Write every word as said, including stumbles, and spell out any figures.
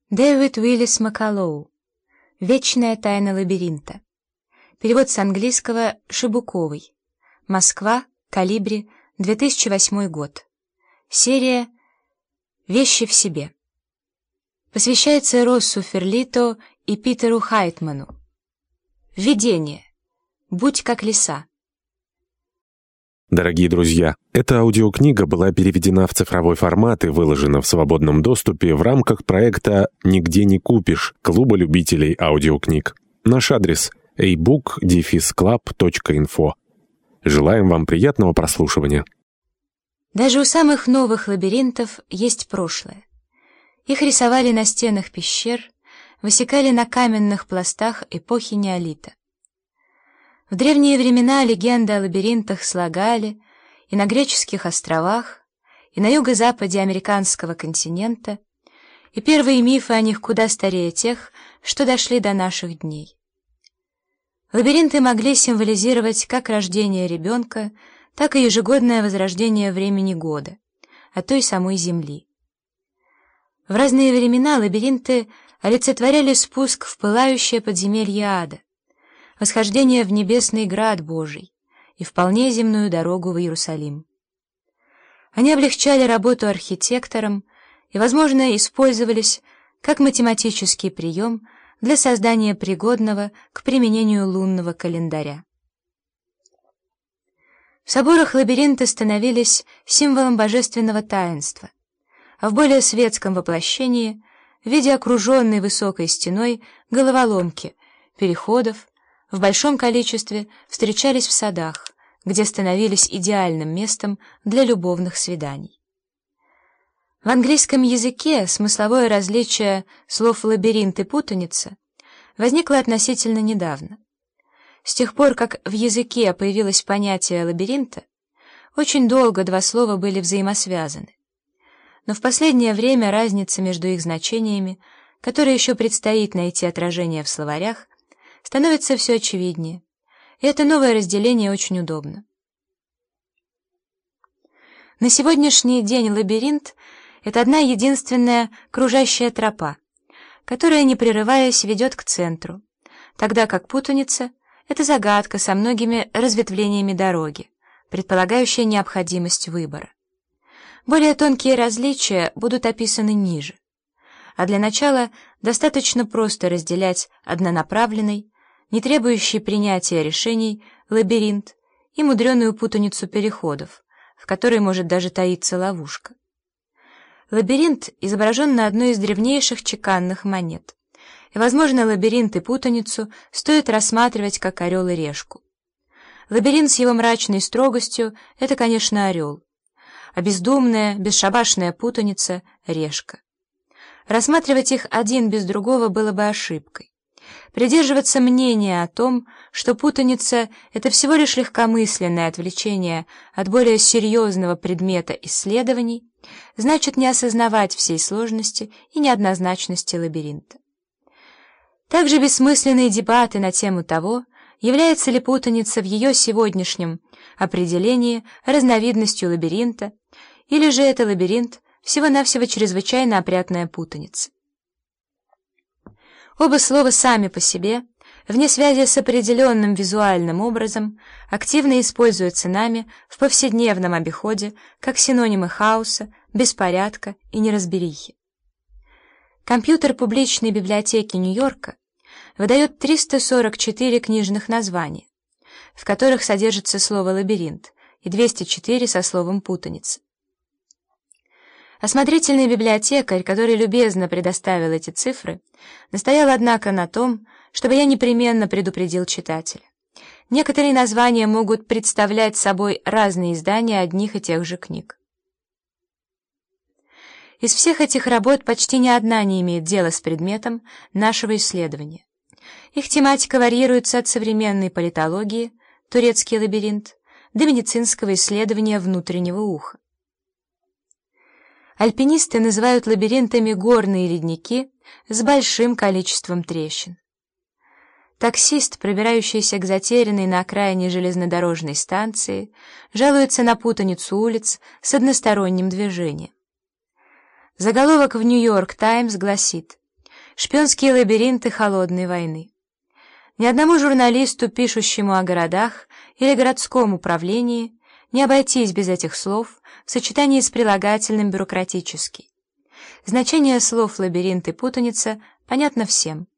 Дэвид Уиллис Макколоу. «Вечная тайна лабиринта». Перевод с английского Шибуковой. Москва. Колибри. две тысячи восьмой год. Серия «Вещи в себе». Посвящается Россу Ферлито и Питеру Хайтману. Введение. Будь как лиса. Дорогие друзья, эта аудиокнига была переведена в цифровой формат и выложена в свободном доступе в рамках проекта «Нигде не купишь» Клуба любителей аудиокниг. Наш адрес — эй бук дефис клаб точка инфо. Желаем вам приятного прослушивания. Даже у самых новых лабиринтов есть прошлое. Их рисовали на стенах пещер, высекали на каменных пластах эпохи неолита. В древние времена легенды о лабиринтах слагали и на греческих островах, и на юго-западе американского континента, и первые мифы о них куда старее тех, что дошли до наших дней. Лабиринты могли символизировать как рождение ребенка, так и ежегодное возрождение времени года, а то и самой Земли. В разные времена лабиринты олицетворяли спуск в пылающее подземелье ада, восхождение в небесный град Божий и вполне земную дорогу в Иерусалим. Они облегчали работу архитекторам и, возможно, использовались как математический прием для создания пригодного к применению лунного календаря. В соборах лабиринты становились символом божественного таинства, а в более светском воплощении — в виде окруженной высокой стеной головоломки, переходов, в большом количестве встречались в садах, где становились идеальным местом для любовных свиданий. В английском языке смысловое различие слов «лабиринт» и «путаница» возникло относительно недавно. С тех пор, как в языке появилось понятие лабиринта, очень долго два слова были взаимосвязаны. Но в последнее время разница между их значениями, которой еще предстоит найти отражение в словарях, становится все очевиднее, и это новое разделение очень удобно. На сегодняшний день лабиринт — это одна единственная кружащая тропа, которая, не прерываясь, ведет к центру, тогда как путаница — это загадка со многими разветвлениями дороги, предполагающая необходимость выбора. Более тонкие различия будут описаны ниже, а для начала достаточно просто разделять однонаправленный, не требующий принятия решений, лабиринт и мудреную путаницу переходов, в которой может даже таиться ловушка. Лабиринт изображен на одной из древнейших чеканных монет, и, возможно, лабиринт и путаницу стоит рассматривать как орел и решку. Лабиринт с его мрачной строгостью — это, конечно, орел, а бездумная, бесшабашная путаница — решка. Рассматривать их один без другого было бы ошибкой. Придерживаться мнения о том, что путаница — это всего лишь легкомысленное отвлечение от более серьезного предмета исследований, значит не осознавать всей сложности и неоднозначности лабиринта. Также бессмысленные дебаты на тему того, является ли путаница в ее сегодняшнем определении разновидностью лабиринта, или же это лабиринт всего-навсего чрезвычайно опрятная путаница. Оба слова сами по себе, вне связи с определенным визуальным образом, активно используются нами в повседневном обиходе как синонимы хаоса, беспорядка и неразберихи. Компьютер публичной библиотеки Нью-Йорка выдает триста сорок четыре книжных названия, в которых содержится слово «лабиринт», и двести четыре со словом «путаница». Осмотрительный библиотекарь, который любезно предоставил эти цифры, настоял, однако, на том, чтобы я непременно предупредил читателя. Некоторые названия могут представлять собой разные издания одних и тех же книг. Из всех этих работ почти ни одна не имеет дела с предметом нашего исследования. Их тематика варьируется от современной политологии, турецкий лабиринт, до медицинского исследования внутреннего уха. Альпинисты называют лабиринтами горные ледники с большим количеством трещин. Таксист, пробирающийся к затерянной на окраине железнодорожной станции, жалуется на путаницу улиц с односторонним движением. Заголовок в «Нью-Йорк Таймс» гласит: шпионские лабиринты холодной войны. Ни одному журналисту, пишущему о городах или городском управлении, не обойтись без этих слов в сочетании с прилагательным «бюрократический». Значение слов «лабиринт» и «путаница» понятно всем.